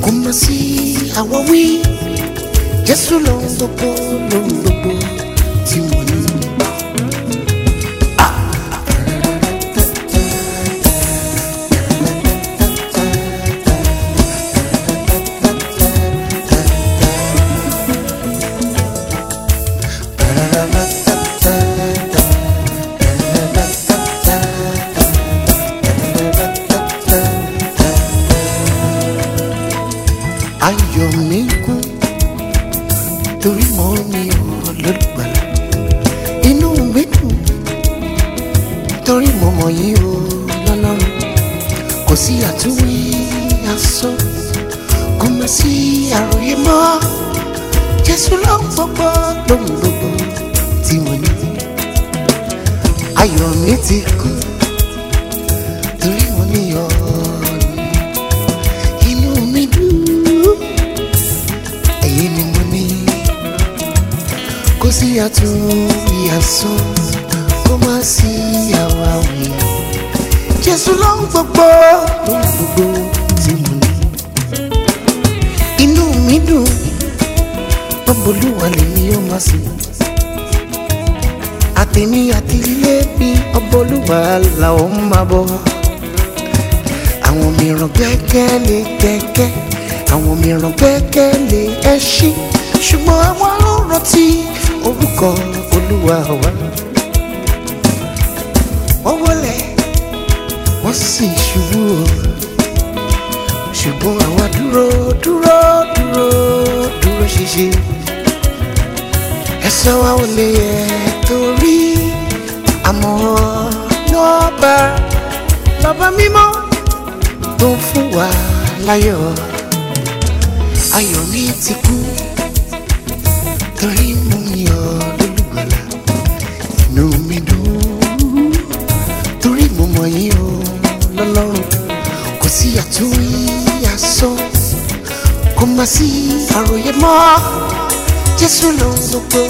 kò má sí àwáwí. Jésù lóhun gbogbo tí mo ní. Ayọ̀ mi kún torí mo ní Olùgbàlà. Inú mi dùn torí mo mọ̀ yín o lọ́lọ́run. Kò sí àtúwí asán, kò má sí àròyé mọ́. Jésù lóhun gbogbo tí mo ní. Ayọ̀ mi ti kún torí mo ní ọ. Inú mi dùn èyí ni mo ní. Kò sí àtúwí asán, kò má sí àwáwí. Jésù lóhun gbogbo tí mo ní. Inú mi dùn Olúwa lèmi yóò máa sìn. Àtèmi àti ilé mi Olúwa làwọn máa bọ̀. Àwọn mìíràn gbẹ́kẹ̀lé kẹ̀kẹ́, àwọn mìíràn gbẹ́kẹ̀lé ẹṣin, ṣùgbọ́n àwọn ló rántí orúkọ Olúwa wa. Wọ́n wólẹ̀ wọ́n sì ṣubú o, ṣùgbọ́n àwa dúró ṣinṣin. Ẹ̀san wa ò lè yẹ torí àmọ́ lọ́ba mímọ́ tó ń fún wa láyọ̀. Ayọ̀ mi ti kú torí mo ní Olùgbàlà. Inú mi dùn torí mo mọ̀ yín o lọ́lọ́run. Kò sí àtúwí asán, kò má sí àròyé mọ́. Jésù lóhun gbogbo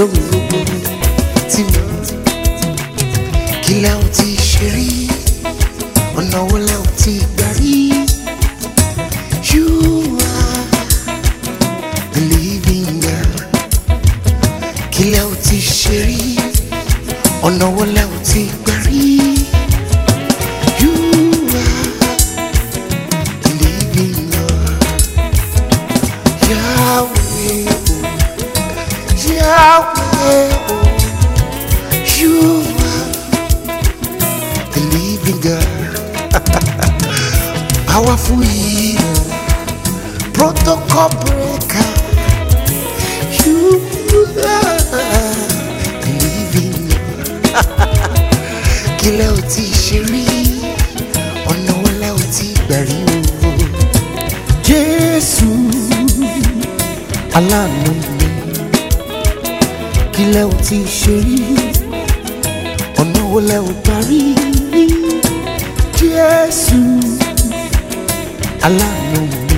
tí mo ní. Kí lẹ ò ti ṣe rí, ọ̀nà wo lẹ ò ti gbà rí. You are the living God. Kí lẹ ò ti ṣe rí, ọ̀nà wo lẹ ò ti gbà rí. You are the living God. Yahweh, you are the living God. Powerful healer, protocol breaker. You are the living God. Kí lẹ ò ti ṣe rí, ọ̀nà wo lẹ ò ti gbà rí o. Jésù aláàánú mi. Kí lẹ ò ti ṣe rí, ọ̀nà wo lẹ ò gbà rí. Jésù aláàánú mi.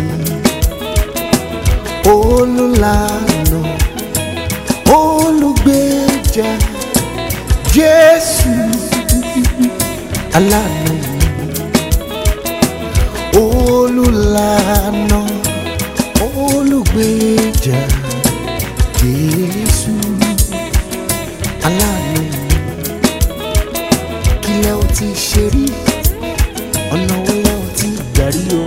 Olùlànà, olùgbèjà. Jésù aláàánú mi. Olùlànà, olùgbèjà. Jésù aláàánú mi. Kí lẹ ò ti ṣe rí, ọ̀nà wo lẹ ò ti gbà rí o.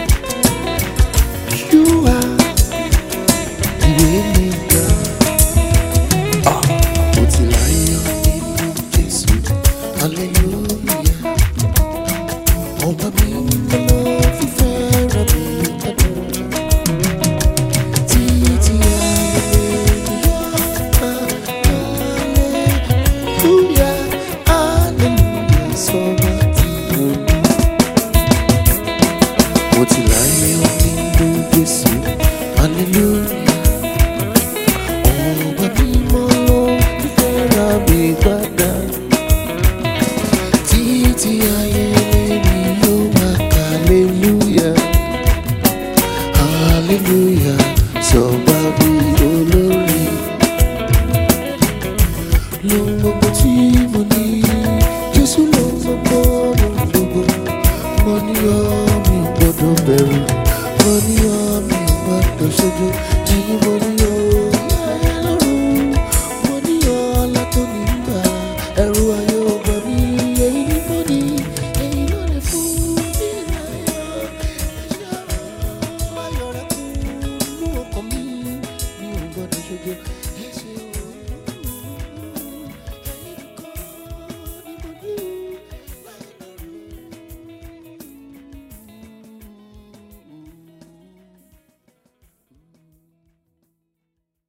You are the waymaker. Mo ti láyọ̀ nínú Jésù, hallelujah. Ọba mi ló fi fẹ́ràn mi gbàdọ̀. Títí ayé hallelujah, hallelujah, sọ̀rọ̀ tí mo ní. Mo ti láyọ̀ nínú Jésù, hallelujah. Ọba mímọ́ ló fi fẹ́ràn mi gbàdọ̀. Títí ayé mi yóò máa ka hallelujah, hallelujah, sọ̀rọ̀ bí olórí. Lóhun gbogbo tí mo ní, Jésù lóhun gbogbo. Mo ní ọ, mi ò gbọdọ̀ bẹ̀rù. Mo ní ọ. ṣojú ẹni mo ní